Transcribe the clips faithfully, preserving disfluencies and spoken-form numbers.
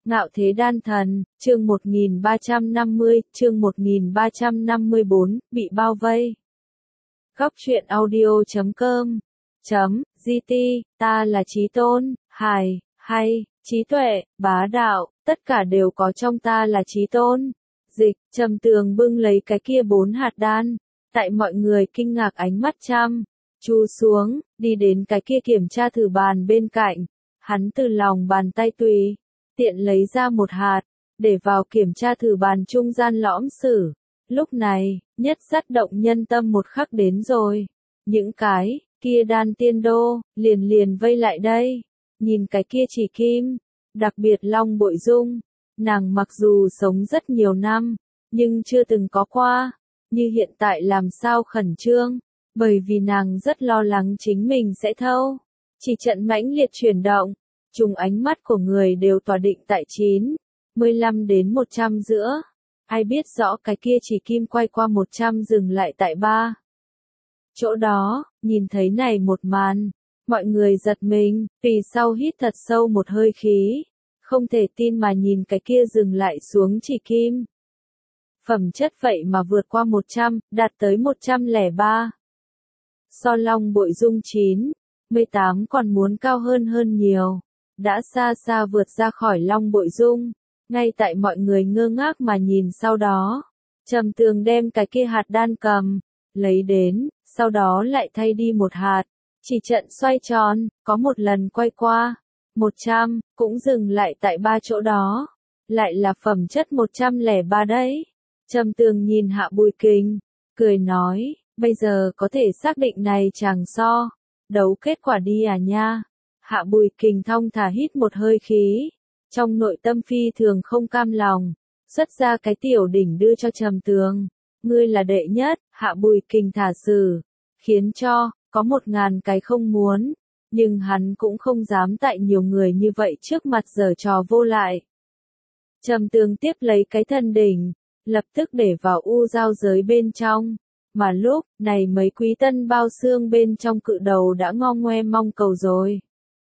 Ngạo Thế Đan Thần, chương một nghìn ba trăm năm mươi, chương một nghìn ba trăm năm mươi bốn, bị bao vây. Góc truyện audio chấm com chấm gt, ta là Chí Tôn, hài, hay, trí tuệ, bá đạo, tất cả đều có trong ta là Chí Tôn. Dịch, Trầm Tường bưng lấy cái kia bốn hạt đan, tại mọi người kinh ngạc ánh mắt chăm chú xuống, đi đến cái kia kiểm tra thử bàn bên cạnh, hắn từ lòng bàn tay tùy tiện lấy ra một hạt, để vào kiểm tra thử bàn trung gian lõm sử. Lúc này, nhất dắt động nhân tâm một khắc đến rồi. Những cái kia đan tiên đô, liền liền vây lại đây. Nhìn cái kia chỉ kim, đặc biệt Long Bội Dung. Nàng mặc dù sống rất nhiều năm, nhưng chưa từng có qua. Như hiện tại làm sao khẩn trương, bởi vì nàng rất lo lắng chính mình sẽ thâu. Chỉ trận mãnh liệt chuyển động, trùng ánh mắt của người đều tỏa định tại chín mươi lăm đến một trăm giữa. Ai biết rõ cái kia chỉ kim quay qua một trăm dừng lại tại ba. Chỗ đó, nhìn thấy này một màn, mọi người giật mình, vì sau hít thật sâu một hơi khí, không thể tin mà nhìn cái kia dừng lại xuống chỉ kim. Phẩm chất vậy mà vượt qua một trăm, đạt tới một trăm lẻ ba. So Long Bội Dung chín mươi tám còn muốn cao hơn hơn nhiều, đã xa xa vượt ra khỏi Long Bội Dung. Ngay tại mọi người ngơ ngác mà nhìn sau đó, Trầm Tường đem cái kia hạt đan cầm, lấy đến, sau đó lại thay đi một hạt, chỉ trận xoay tròn, có một lần quay qua, một trăm, cũng dừng lại tại ba chỗ đó, lại là phẩm chất một trăm lẻ ba đấy. Trầm Tường nhìn Hạ Bùi Kình, cười nói, bây giờ có thể xác định này chàng so, đấu kết quả đi à nha. Hạ Bùi Kình thong thả hít một hơi khí, trong nội tâm phi thường không cam lòng, xuất ra cái tiểu đỉnh đưa cho Trầm Tường. Ngươi là đệ nhất, Hạ Bùi Kình thả xử, khiến cho, có một ngàn cái không muốn, nhưng hắn cũng không dám tại nhiều người như vậy trước mặt giở trò vô lại. Trầm Tường tiếp lấy cái thần đỉnh, lập tức để vào u giao giới bên trong, mà lúc này mấy quý tân bao xương bên trong cự đầu đã ngo ngoe mong cầu rồi.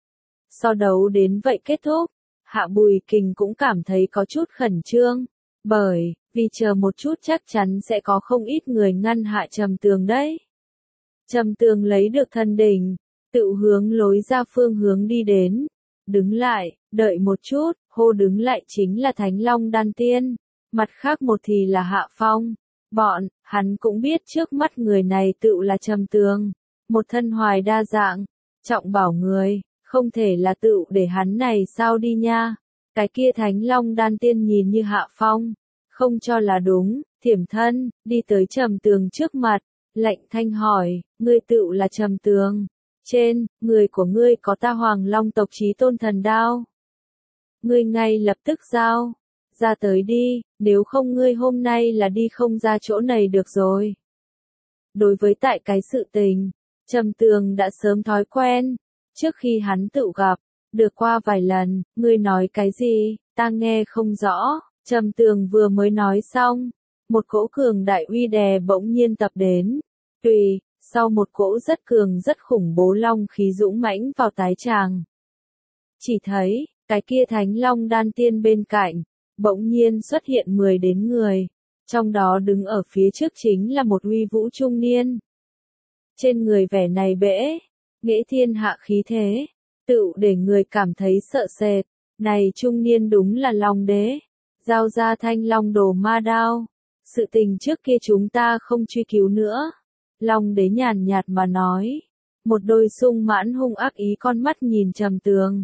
So đấu đến vậy kết thúc, Hạ Bùi Kình cũng cảm thấy có chút khẩn trương, bởi vì chờ một chút chắc chắn sẽ có không ít người ngăn Hạ Trầm Tường đấy. Trầm Tường lấy được thần đỉnh, tự hướng lối ra phương hướng đi đến, đứng lại, đợi một chút, hô đứng lại chính là Thánh Long Đan Tiên, mặt khác một thì là Hạ Phong. Bọn, hắn cũng biết trước mắt người này tự là Trầm Tường, một thân hoài đa dạng, trọng bảo người. Không thể là tự để hắn này sao đi nha. Cái kia Thánh Long Đan Tiên nhìn như Hạ Phong, không cho là đúng, thiểm thân, đi tới Trầm Tường trước mặt, lạnh thanh hỏi, ngươi tự là Trầm Tường. Trên, người của ngươi có ta Hoàng Long tộc Chí Tôn thần đao. Ngươi ngay lập tức giao ra tới đi, nếu không ngươi hôm nay là đi không ra chỗ này được rồi. Đối với tại cái sự tình, Trầm Tường đã sớm thói quen. Trước khi hắn tự gặp, được qua vài lần, ngươi nói cái gì, ta nghe không rõ. Trầm Tường vừa mới nói xong, một cỗ cường đại uy đè bỗng nhiên tập đến. Tùy, sau một cỗ rất cường rất khủng bố long khí dũng mãnh vào tái tràng. Chỉ thấy, cái kia Thánh Long Đan Tiên bên cạnh, bỗng nhiên xuất hiện mười đến người, trong đó đứng ở phía trước chính là một uy vũ trung niên. Trên người vẻ này bẽ nghệ thiên hạ khí thế, tự để người cảm thấy sợ sệt. Này trung niên đúng là Long Đế, giao ra Thanh Long Đồ Ma Đao. Sự tình trước kia chúng ta không truy cứu nữa. Long Đế nhàn nhạt mà nói, một đôi sung mãn hung ác ý con mắt nhìn Trầm Tường.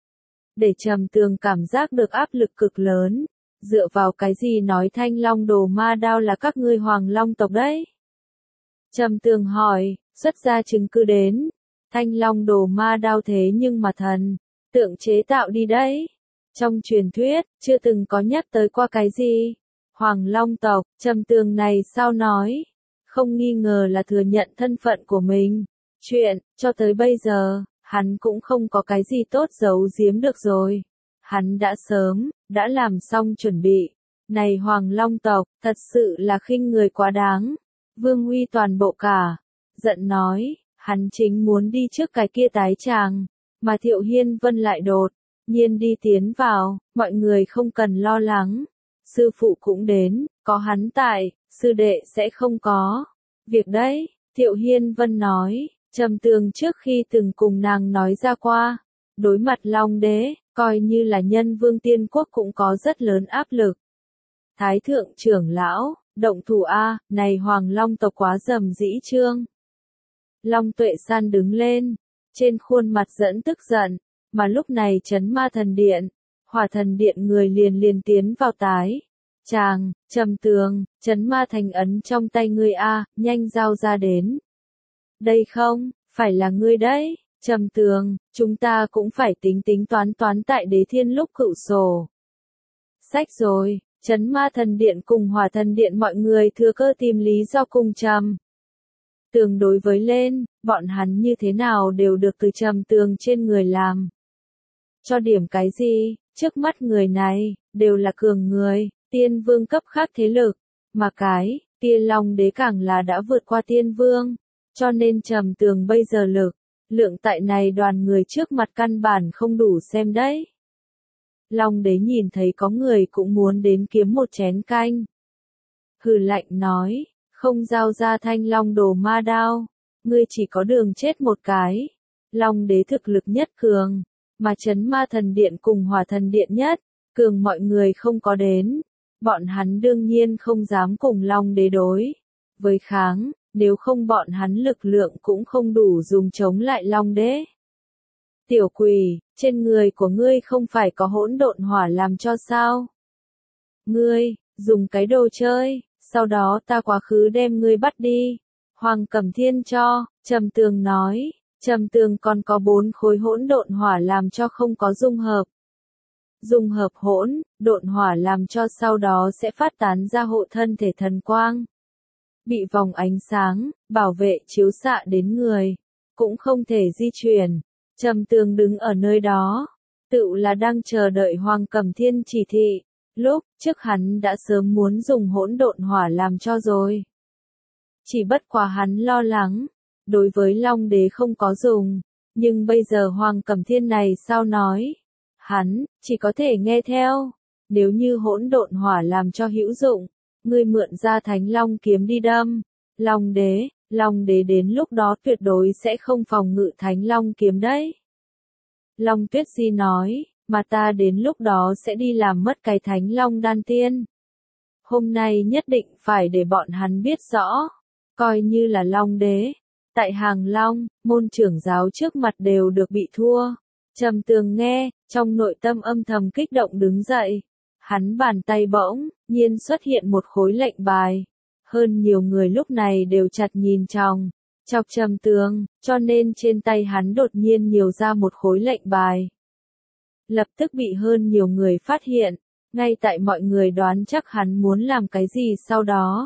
Để Trầm Tường cảm giác được áp lực cực lớn, dựa vào cái gì nói Thanh Long Đồ Ma Đao là các ngươi Hoàng Long tộc đấy? Trầm Tường hỏi, xuất ra chứng cứ đến. Thanh Long Đồ Ma Đao thế nhưng mà thần tượng chế tạo đi đấy. Trong truyền thuyết, chưa từng có nhắc tới qua cái gì. Hoàng Long tộc, Trầm Tường này sao nói? Không nghi ngờ là thừa nhận thân phận của mình. Chuyện, cho tới bây giờ, hắn cũng không có cái gì tốt giấu giếm được rồi. Hắn đã sớm, đã làm xong chuẩn bị. Này Hoàng Long tộc, thật sự là khinh người quá đáng. Vương Huy toàn bộ cả, giận nói. Hắn chính muốn đi trước cái kia tái tràng, mà Thiệu Hiên Vân lại đột nhiên đi tiến vào, mọi người không cần lo lắng. Sư phụ cũng đến, có hắn tại, sư đệ sẽ không có việc đấy, Thiệu Hiên Vân nói. Trầm Tường trước khi từng cùng nàng nói ra qua, đối mặt Long Đế, coi như là nhân vương tiên quốc cũng có rất lớn áp lực. Thái thượng trưởng lão, động thủ a, này Hoàng Long tộc quá dầm dĩ trương. Long Tuệ San đứng lên, trên khuôn mặt dẫn tức giận, mà lúc này Chấn Ma Thần Điện, Hỏa Thần Điện người liền liền tiến vào tái. Chàng, Trầm Tường, Chấn Ma Thành ấn trong tay ngươi a, nhanh giao ra đến. Đây không, phải là ngươi đấy, Trầm Tường, chúng ta cũng phải tính tính toán toán tại Đế Thiên lúc cựu sổ. Sách rồi, Chấn Ma Thần Điện cùng Hỏa Thần Điện mọi người thừa cơ tìm lý do cùng Trầm Tường đối với lên, bọn hắn như thế nào đều được từ Trầm Tường trên người làm. Cho điểm cái gì, trước mắt người này, đều là cường người, tiên vương cấp khác thế lực, mà cái, Tia Long Đế càng là đã vượt qua tiên vương, cho nên Trầm Tường bây giờ lực, lượng tại này đoàn người trước mặt căn bản không đủ xem đấy. Long Đế nhìn thấy có người cũng muốn đến kiếm một chén canh. Hừ lạnh nói, không giao ra Thanh Long Đồ Ma Đao, ngươi chỉ có đường chết một cái. Long Đế thực lực nhất cường, mà Chấn Ma Thần Điện cùng Hỏa Thần Điện nhất, cường mọi người không có đến. Bọn hắn đương nhiên không dám cùng Long Đế đối với kháng, nếu không bọn hắn lực lượng cũng không đủ dùng chống lại Long Đế. Tiểu quỷ, trên người của ngươi không phải có hỗn độn hỏa làm cho sao? Ngươi, dùng cái đồ chơi, sau đó ta quá khứ đem ngươi bắt đi. Hoàng Cẩm Thiên cho, Trầm Tường nói, Trầm Tường còn có bốn khối hỗn độn hỏa làm cho không có dung hợp. Dung hợp hỗn độn hỏa làm cho sau đó sẽ phát tán ra hộ thân thể thần quang. Bị vòng ánh sáng, bảo vệ chiếu xạ đến người, cũng không thể di chuyển. Trầm Tường đứng ở nơi đó, tựu là đang chờ đợi Hoàng Cẩm Thiên chỉ thị. Lúc trước hắn đã sớm muốn dùng hỗn độn hỏa làm cho rồi. Chỉ bất quá hắn lo lắng, đối với Long Đế không có dùng, nhưng bây giờ Hoàng Cẩm Thiên này sao nói? Hắn chỉ có thể nghe theo. Nếu như hỗn độn hỏa làm cho hữu dụng, ngươi mượn ra Thánh Long kiếm đi đâm. Long Đế, Long Đế đến lúc đó tuyệt đối sẽ không phòng ngự Thánh Long kiếm đấy. Long Tuyết Di nói, mà ta đến lúc đó sẽ đi làm mất cái Thánh Long đan tiên. Hôm nay nhất định phải để bọn hắn biết rõ, coi như là Long Đế, tại Hàng Long, môn trưởng giáo trước mặt đều được bị thua. Trầm Tường nghe, trong nội tâm âm thầm kích động đứng dậy. Hắn bàn tay bỗng nhiên xuất hiện một khối lệnh bài. Hơn nhiều người lúc này đều chặt nhìn chòng chọc Trầm Tường, cho nên trên tay hắn đột nhiên nhiều ra một khối lệnh bài. Lập tức bị hơn nhiều người phát hiện, ngay tại mọi người đoán chắc hắn muốn làm cái gì sau đó.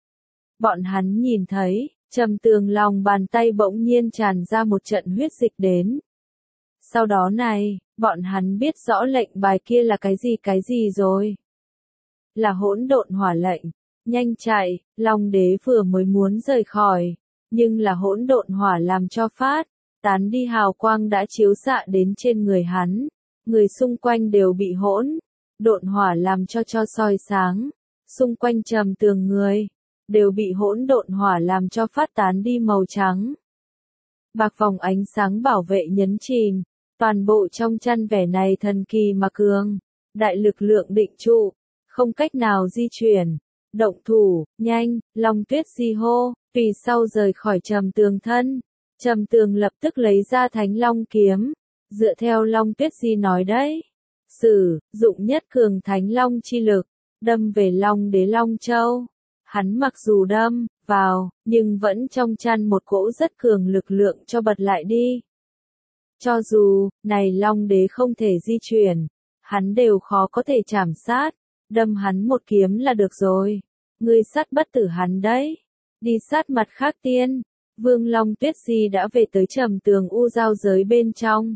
Bọn hắn nhìn thấy, Trầm Tường lòng bàn tay bỗng nhiên tràn ra một trận huyết dịch đến. Sau đó này, bọn hắn biết rõ lệnh bài kia là cái gì cái gì rồi. Là hỗn độn hỏa lệnh. Nhanh chạy, Long Đế vừa mới muốn rời khỏi, nhưng là hỗn độn hỏa làm cho phát, tán đi hào quang đã chiếu xạ đến trên người hắn. Người xung quanh đều bị hỗn độn hỏa làm cho cho soi sáng. Xung quanh Trầm Tường người, đều bị hỗn độn hỏa làm cho phát tán đi màu trắng. Bạc vòng ánh sáng bảo vệ nhấn chìm. Toàn bộ trong chăn vẻ này thần kỳ mà cường, đại lực lượng định trụ, không cách nào di chuyển, động thủ, nhanh, Long Tuyết Di hô, tùy sau rời khỏi Trầm Tường thân. Trầm Tường lập tức lấy ra Thánh Long kiếm, dựa theo Long Tuyết Di nói đấy, sử dụng nhất cường Thánh Long chi lực, đâm về Long Đế Long Châu. Hắn mặc dù đâm vào, nhưng vẫn trong chăn một cỗ rất cường lực lượng cho bật lại đi. Cho dù, này Long Đế không thể di chuyển, hắn đều khó có thể chảm sát, đâm hắn một kiếm là được rồi. Ngươi sát bất tử hắn đấy. Đi sát mặt khác tiên, Vương Long Tuyết Di đã về tới Trầm Tường u giao giới bên trong.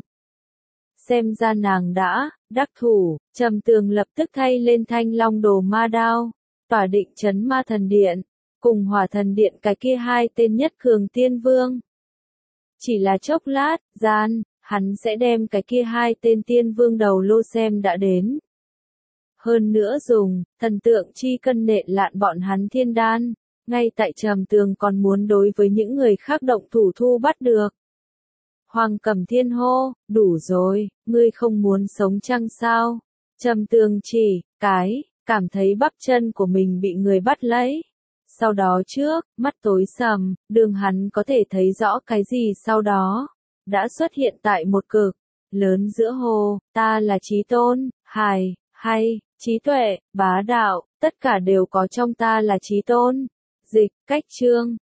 Xem ra nàng đã đắc thủ, Trầm Tường lập tức thay lên Thanh Long Đồ Ma Đao, tỏa định Chấn Ma Thần Điện, cùng Hỏa Thần Điện cái kia hai tên nhất cường tiên vương. Chỉ là chốc lát, gian, hắn sẽ đem cái kia hai tên tiên vương đầu lô xem đã đến. Hơn nữa dùng, thần tượng chi cân nện lạn bọn hắn thiên đan, ngay tại Trầm Tường còn muốn đối với những người khác động thủ thu bắt được. Hoàng Cẩm Thiên hô, đủ rồi, ngươi không muốn sống chăng sao? Trầm Tường chỉ, cái, cảm thấy bắp chân của mình bị người bắt lấy. Sau đó trước, mắt tối sầm, đường hắn có thể thấy rõ cái gì sau đó. Đã xuất hiện tại một cực lớn giữa hồ, ta là Chí Tôn, hài, hay, trí tuệ, bá đạo, tất cả đều có trong ta là Chí Tôn. Dịch, cách chương.